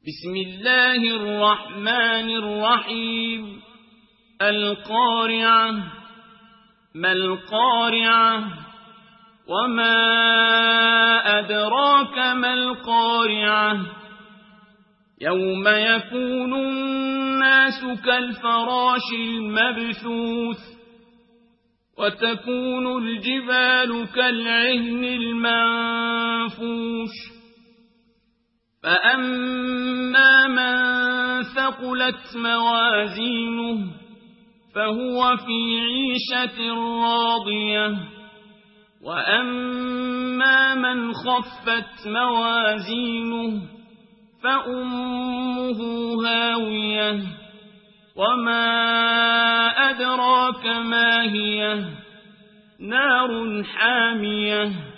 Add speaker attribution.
Speaker 1: بسم الله الرحمن الرحيم القارعة ما القارعة وما أدراك ما القارعة يوم يكون الناس كالفراش المبثوث وتكون الجبال كالعهن المنفوش فأما من ثقلت موازينه فهو في عيشة راضية وأما من خفت موازينه فأمه هاوية وما أدراك ما هي نار حامية